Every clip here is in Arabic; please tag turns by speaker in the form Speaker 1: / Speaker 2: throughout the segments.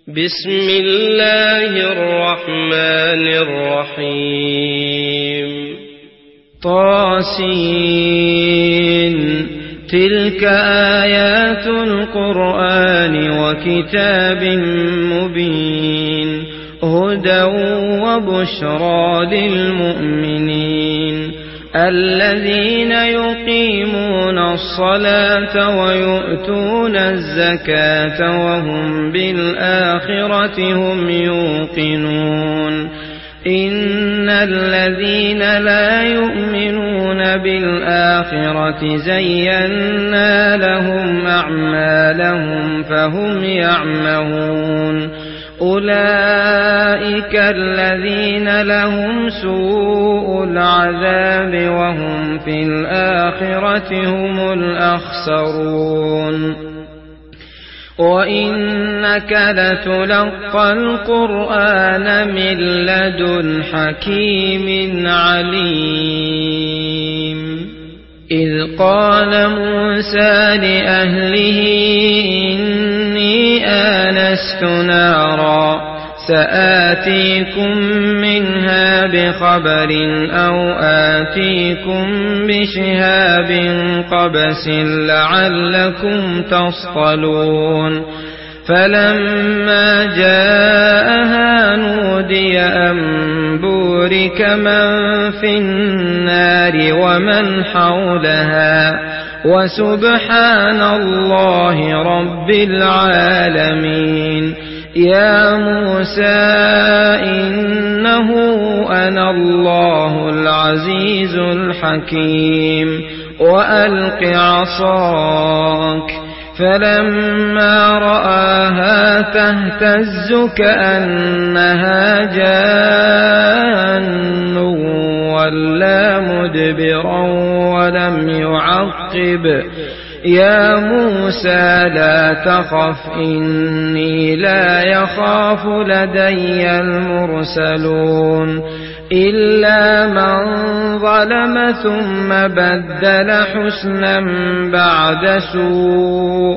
Speaker 1: بسم الله الرحمن الرحيم. طاسين. تلك آيات القرآن وكتاب مبين هدى وبشرى للمؤمنين الذين يقيمون الصلاة ويؤتون الزكاة وهم بالآخرة هم يوقنون. إن الذين لا يؤمنون بالآخرة زينا لهم أعمالهم فهم يعمهون. أولئك الذين لهم سوء العذاب وهم في الآخرة هم الأخسرون. وإنك لتلقى القرآن من لدن حكيم عليم. إذ قال موسى لأهله إني آنست نارا سآتيكم منها بخبر أو آتيكم بشهاب قبس لعلكم تصطلون. فلما جاءها نودي أن بورك من في النار ومن حولها وسبحان الله رب العالمين. يا موسى إنه أنا الله العزيز الحكيم وألق عصاك. فلما رآها تهتز كأنها جان ولا مدبرا ولم يعقب. يا موسى لا تخف إني لا يخاف لدي المرسلون. إلا من ظلم ثم بدل حسنا بعد سوء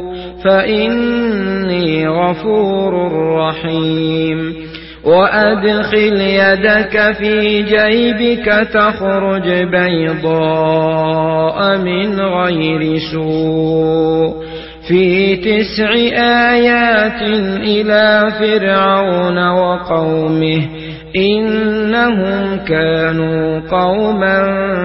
Speaker 1: فإني غفور رحيم. وأدخل يدك في جيبك تخرج بيضاء من غير سوء في 9 آيات إلى فرعون وقومه إنهم كانوا قوما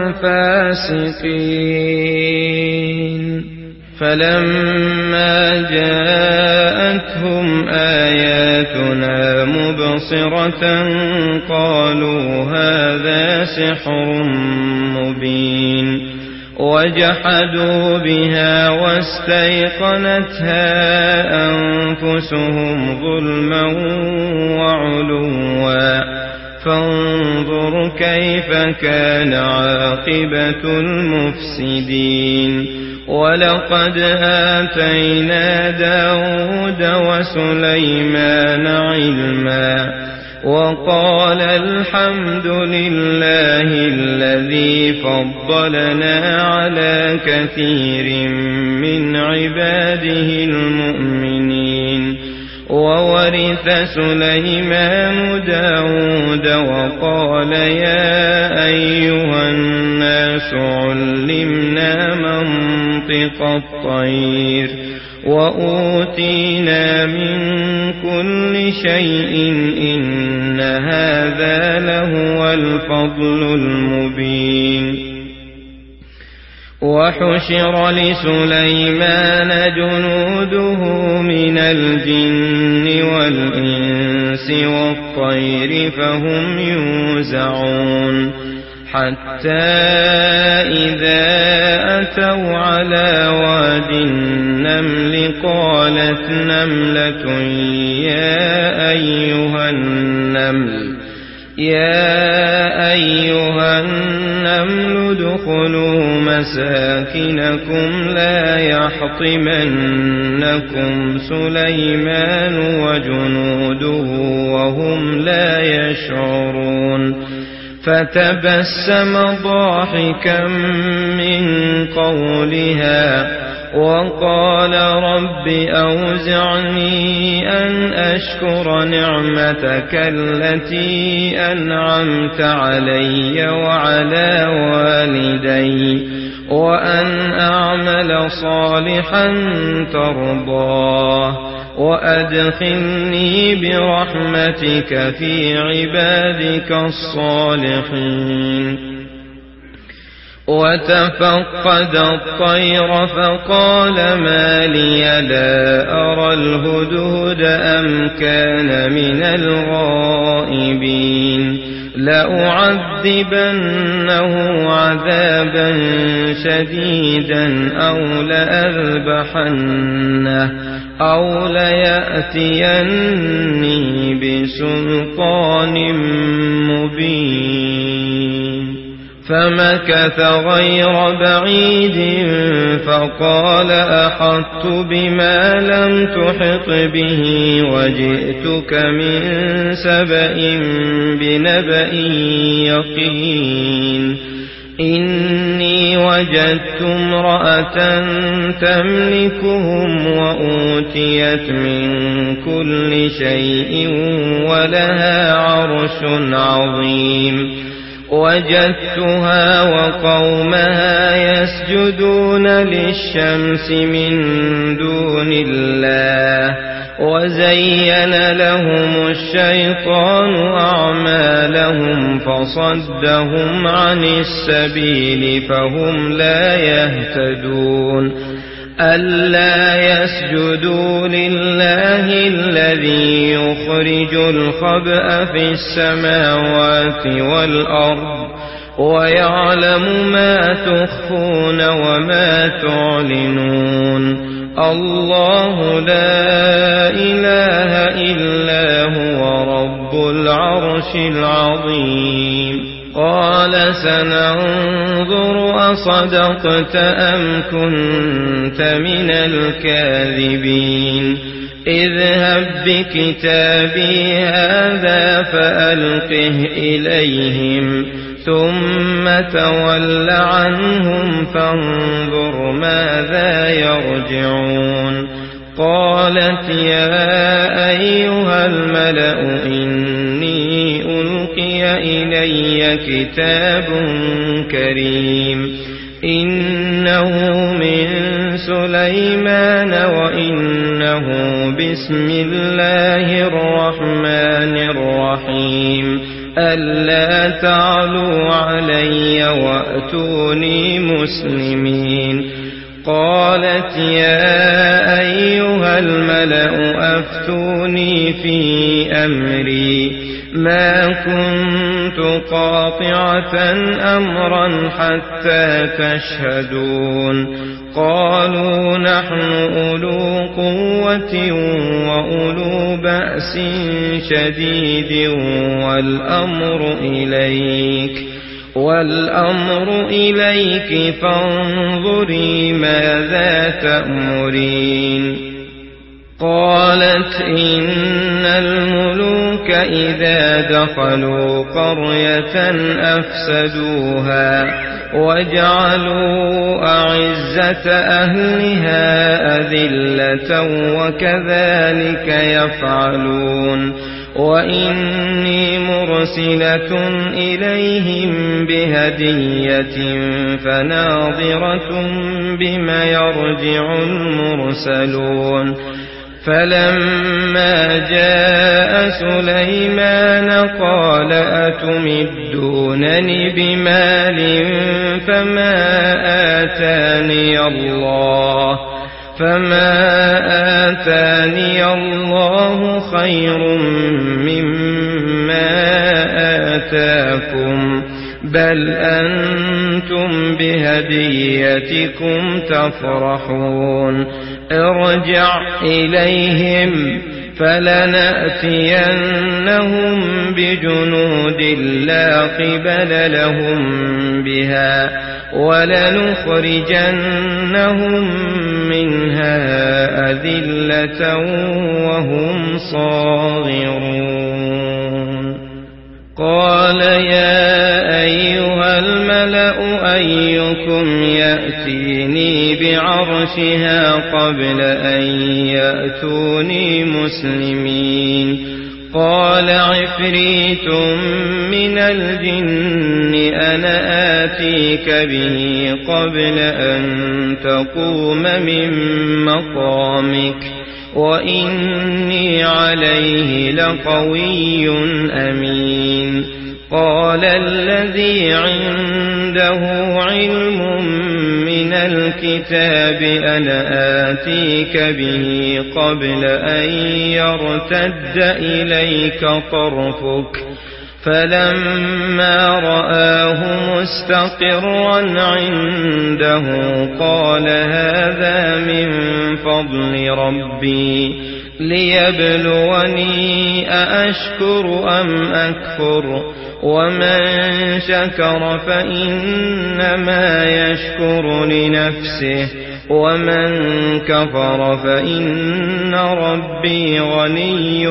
Speaker 1: فاسقين. فلما جاءتهم آياتنا مبصرة قالوا هذا سحر مبين وجحدوا بها واستيقنتها أنفسهم ظلما وعلوا فانظر كيف كان عاقبة المفسدين. ولقد آتينا داود وسليمان علما وقال الحمد لله الذي فضلنا على كثير من عباده المؤمنين. وورث سليمان داود وقال يا أيها الناس علمنا منطق الطير وأوتينا من كل شيء إن هذا لهو الفضل المبين. وحشر لسليمان جنوده من الجن والإنس والطير فهم يوزعون حتى إذا أتوا على واد النمل قالت نملة يا أيها النمل ادخلوا مساكنكم لا يحطمنكم سليمان وجنوده وهم لا يشعرون. فتبسم ضاحكا من قولها وقال رب أوزعني أن أشكر نعمتك التي أنعمت علي وعلى والدي وأن أعمل صالحا ترضاه وأدخلني برحمتك في عبادك الصالحين. وتفقد الطير فقال ما لي لا أرى الهدهد أم كان من الغائبين لأعذبنه عذابا شديدا أو لأذبحنه أو ليأتيني بسلطان مبين. فمكث غير بعيد فقال أحطت بما لم تحط به وجئتك من سبأ بنبأ يقين. إني وجدت امرأة تملكهم وأوتيت من كل شيء ولها عرش عظيم. وجدتها وقومها يسجدون للشمس من دون الله وزين لهم الشيطان أعمالهم فصدهم عن السبيل فهم لا يهتدون. ألا يسجدوا لله الذي يخرج الخبأ في السماوات والأرض ويعلم ما تخفون وما تعلنون. الله لا إله إلا هو رب العرش العظيم. قال سننظر أصدقت أم كنت من الكاذبين. اذهب بكتابي هذا فألقه إليهم ثم تول عنهم فانظر ماذا يرجعون. قالت يا أيها الملأ إني ألقي إلي كتاب كريم إنه من سليمان وإنه بسم الله الرحمن الرحيم. ألا تعلوا علي وأتوني مسلمين. قالت يا أيها الملأ أفتوني في أمري ما كنت قاطعة أمرا حتى تشهدون. قالوا نحن أولو قوة وأولو بأس شديد والأمر إليك فانظري ماذا تأمرين. قالت إن الملوك إذا دخلوا قرية أفسدوها وجعلوا أعزة أهلها أذلة وكذلك يفعلون. وإني مرسلة إليهم بهدية فناظرة بما يرجع المرسلون. فلما جاء سليمان قال أتمدونني بمال فما آتاني الله خير مما آتاكم بل أنتم بهديتكم تفرحون. ارجع إليهم فلنأتينهم بجنود لا قبل لهم بها ولنخرجنهم منها أذلة وهم صاغرون. قال يا أيها الملأ أيكم يأتيني بعرشها قبل أن يأتوني مسلمين قال عفريت من الجن أنا آتيك به قبل أن تقوم من مقامك وإني عليه لقوي أمين قال الذي عنده علم من الكتاب أنا آتيك به قبل أن يرتد إليك طرفك فلما رآه مستقرا عنده قال هذا من فضل ربي ليبلوني أأشكر أم أكفر ومن شكر فإنما يشكر لنفسه ومن كفر فإن ربي غني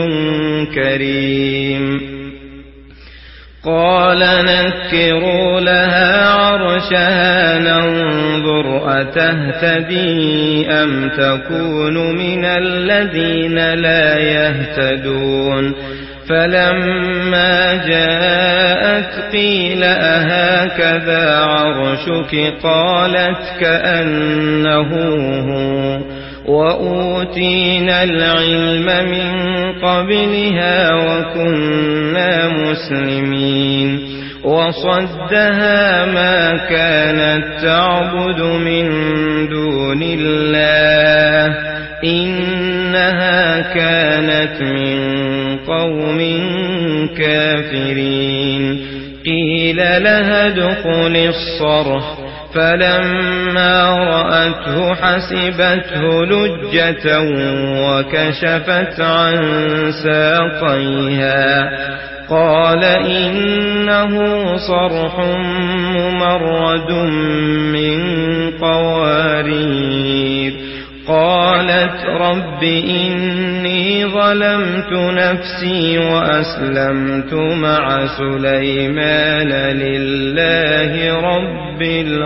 Speaker 1: كريم قال نكروا لها عرشها ننظر أتهتدي أم تكون من الذين لا يهتدون فلما جاءت قيل أهكذا عرشك قالت كأنه هو وأوتينا العلم من قبلها وكنا مسلمين وصدها ما كانت تعبد من دون الله إنها كانت من قوم كافرين قيل لها ادخل الصرح فلما رأته حسبته لجة وكشفت عن ساقيها قال إنه صرح ممرد من قوارير قالت رب إني ظلمت نفسي وأسلمت مع سليمان لله رب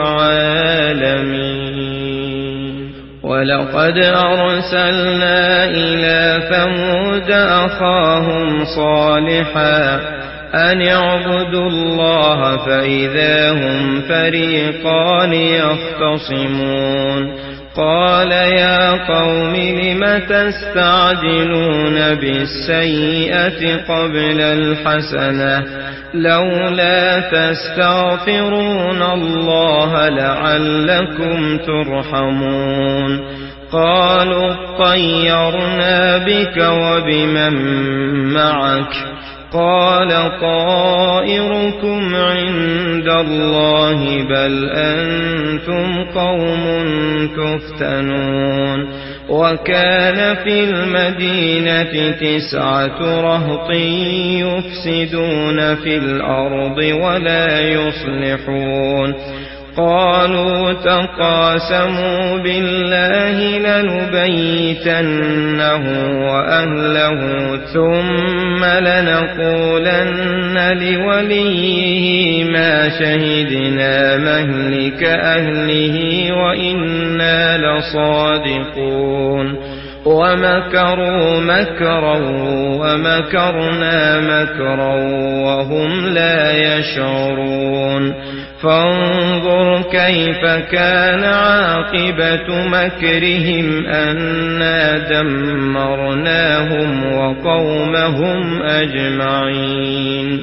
Speaker 1: العالمين ولقد أرسلنا إلى ثمود أخاهم صالحا أن اعبدوا الله فإذا هم فريقان يختصمون قال يا قوم لم تستعجلون بالسيئة قبل الحسنة لولا تستغفرون الله لعلكم ترحمون قالوا اطيرنا بك وبمن معك قال طائركم عند الله بل أنتم قوم تفتنون وكان في المدينة 9 رهط يفسدون في الأرض ولا يصلحون قالوا تقاسموا بالله لنبيتنه وأهله ثم لنقولن لوليه ما شهدنا مهلك أهله وإنا لصادقون ومكروا مكرا ومكرنا مكرا وهم لا يشعرون فانظر كيف كان عاقبة مكرهم أنا دمرناهم وقومهم أجمعين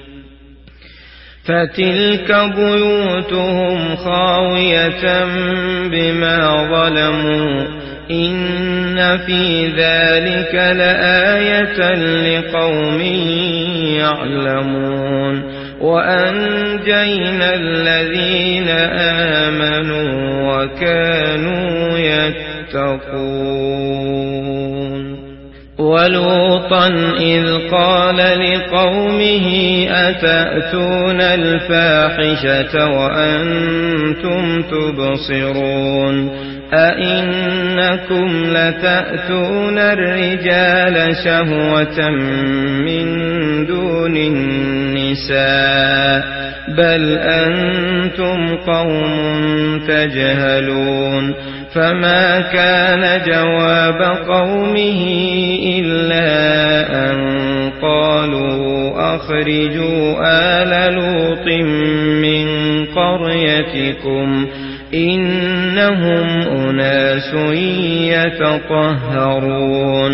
Speaker 1: فتلك بيوتهم خاوية بما ظلموا إن في ذلك لآية لقوم يعلمون وأنجينا الذين آمنوا وكانوا يتقون ولوطا إذ قال لقومه أتأتون الفاحشة وأنتم تبصرون أئنكم لتأتون الرجال شهوة من دون النساء بل أنتم قوم تجهلون فما كان جواب قومه إلا أن قالوا أخرجوا آل لوط من قريتكم إنهم أناس يتطهرون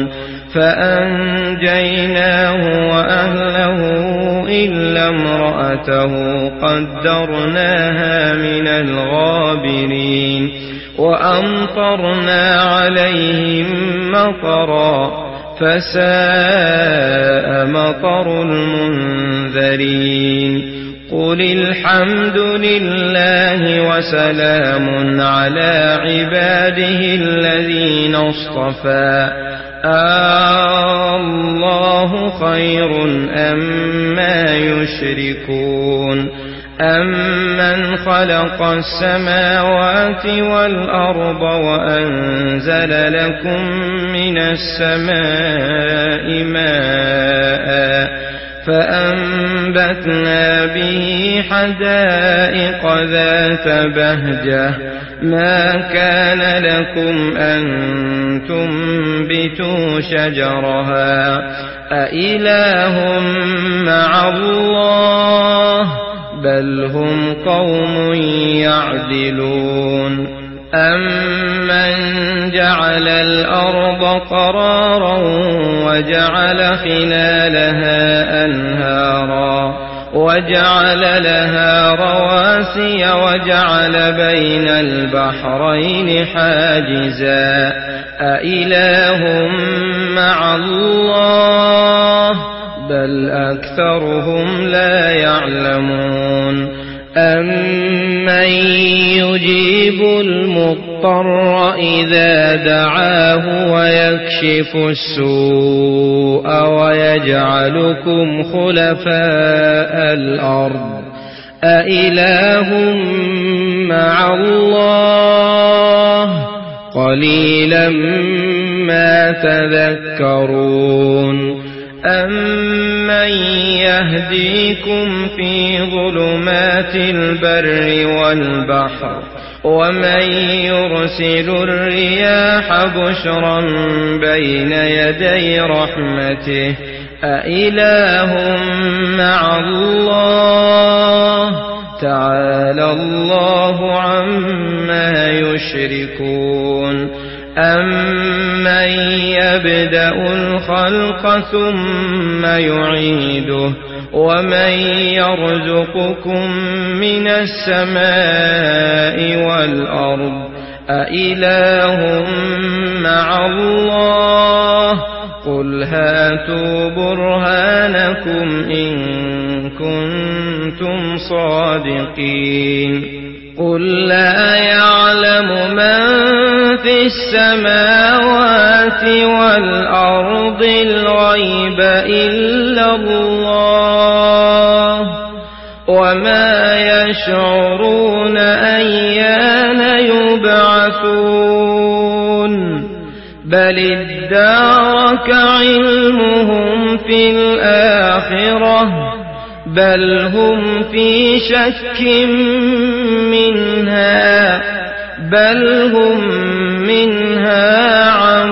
Speaker 1: فأنجيناه وأهله إلا امرأته قدرناها من الغابرين وأمطرنا عليهم مطرا فساء مطر المنذرين قل الحمد لله وسلام على عباده الذين اصطفى الله خير أما يشركون أمن خلق السماوات والأرض وأنزل لكم من السماء ماء فأنبتنا به حدائق ذات بهجة ما كان لكم أن تنبتوا شجرها أإله مع الله بل هم قوم يعدلون أمن جعل الأرض قرارا وجعل خلالها أنهارا وجعل لها رواسي وجعل بين البحرين حاجزا أإله مع الله بل أكثرهم لا يعلمون أمن يجيب المضطر إذا دعاه ويكشف السوء ويجعلكم خلفاء الأرض أإله مع الله قليلا ما تذكرون أمن يهديكم في ظلمات البر والبحر ومن يرسل الرياح بشرا بين يدي رحمته أإله مع الله تعالى الله عما يشركون أمن يبدأ الخلق ثم يعيده ومن يرزقكم من السماء والأرض أإله مع الله قل هاتوا برهانكم إن كنتم صادقين قل لا يعلم من في السماوات والأرض الغيب إلا الله وما يشعرون أيان يبعثون بل ادارك علمهم في الآخرة بل هم في شك منها بل هم منها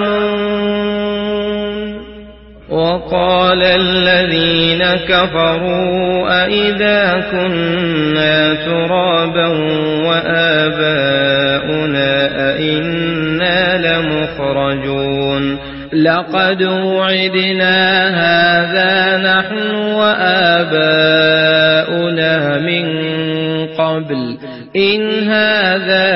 Speaker 1: عمون وقال الذين كفروا أئذا كنا ترابا وآباؤنا أئنا لمخرجون لقد وعدنا هذا نحن وآباؤنا من قبل إن هذا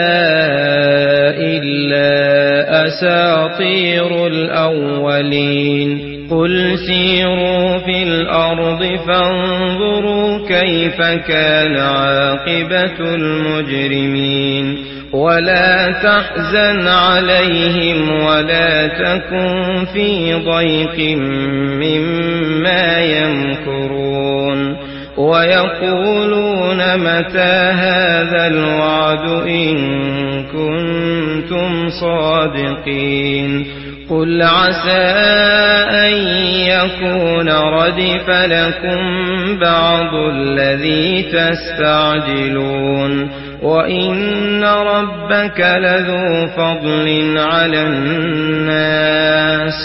Speaker 1: إلا أساطير الأولين قل سيروا في الأرض فانظروا كيف كان عاقبة المجرمين ولا تحزن عليهم ولا تكن في ضيق مما يمكرون ويقولون متى هذا الوعد إن كنتم صادقين قل عسى أن يكون ردف لكم بعض الذي تستعجلون وإن ربك لذو فضل على الناس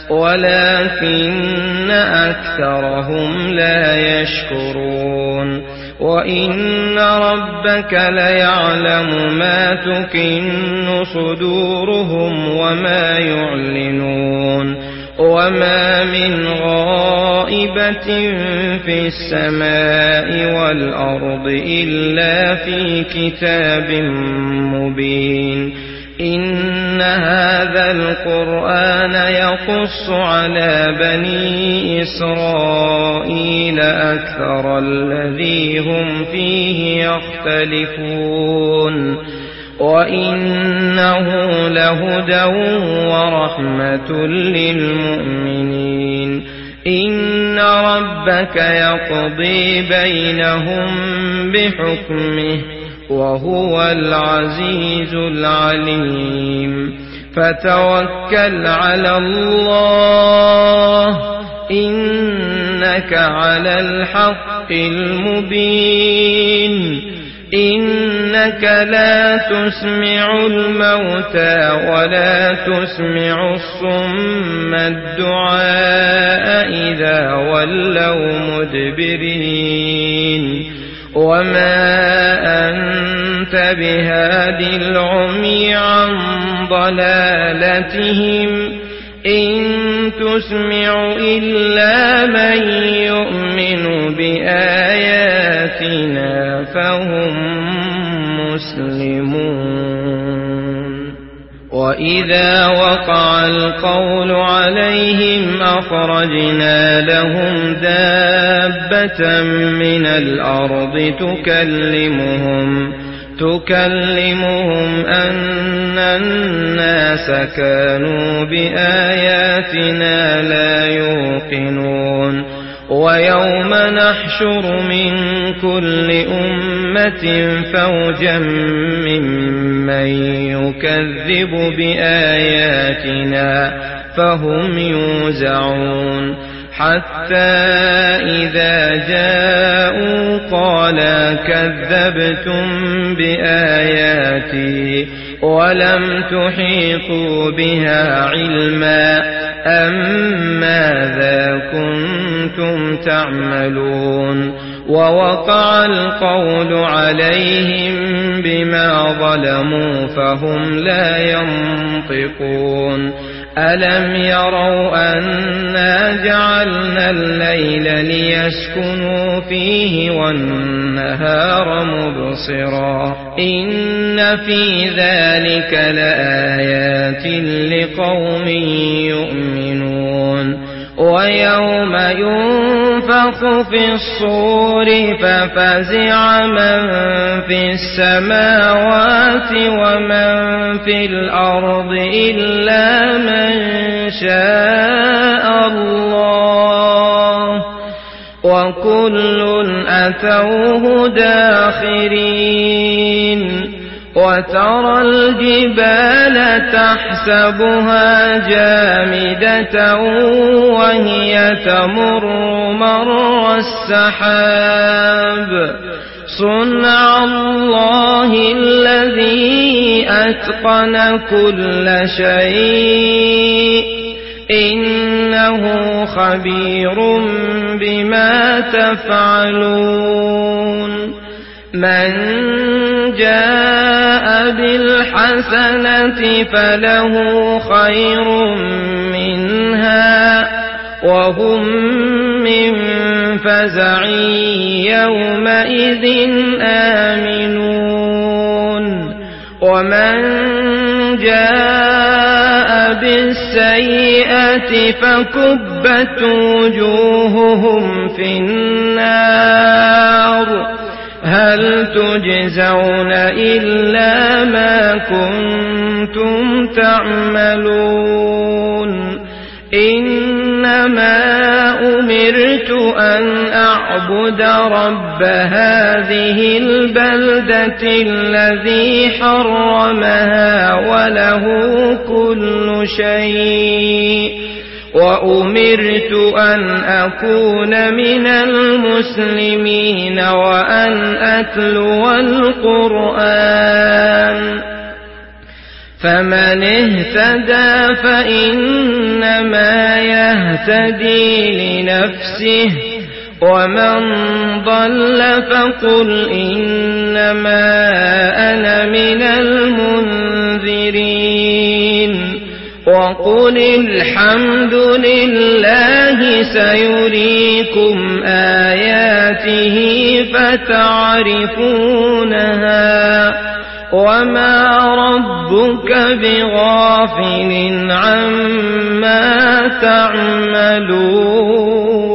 Speaker 1: ولكن أكثرهم لا يشكرون وإن ربك ليعلم ما تكن صدورهم وما يعلنون وما من غائبة في السماء والأرض إلا في كتاب مبين إن هذا القرآن يقص على بني إسرائيل أكثر الذي هم فيه يختلفون وإنه لهدى ورحمة للمؤمنين إن ربك يقضي بينهم بحكمه وهو العزيز العليم فتوكل على الله إنك على الحق المبين إنك لا تسمع الموتى ولا تسمع الصم الدعاء إذا ولوا مدبرين وما أنت بهاد العمي عن ضلالتهم إن تسمع إلا من يؤمن بآياتنا فهم مسلمون وإذا وقع القول عليهم أخرجنا لهم دابة من الأرض تكلمهم أن الناس كانوا بآياتنا لا يوقنون ويوم نحشر من كل أمة فوجا ممن يكذب بآياتنا فهم يوزعون حتى إذا جاءوا قال كذبتم بآياتي ولم تحيطوا بها علما ماذا كنتم تعملون ووقع القول عليهم بما ظلموا فهم لا ينطقون ألم يروا أنا جعلنا الليل ليسكنوا فيه والنهار مبصرا إن في ذلك لآيات لقوم يؤمنون ويوم ينفخ في الصور ففزع من في السماوات ومن في الأرض إلا من شاء الله وكل أتوه داخرين وترى الجبال تحسبها جامدة وهي تمر مر السحاب صنع الله الذي أتقن كل شيء إنه خبير بما تفعلون من جاء بالحسنة فله خير منها وهم من فزع يومئذ آمنون ومن جاء بالسيئة فكبت وجوههم في النار هل تجزون إلا ما كنتم تعملون إنما أمرت أن أعبد رب هذه البلدة الذي حرمها وله كل شيء وأمرت أن أكون من المسلمين وأن أتلو القرآن فمن اهتدى فإنما يهتدي لنفسه ومن ضل فقل إنما أنا من المنذرين وقل الحمد لله سيريكم آياته فتعرفونها وما ربك بغافل عما تعملون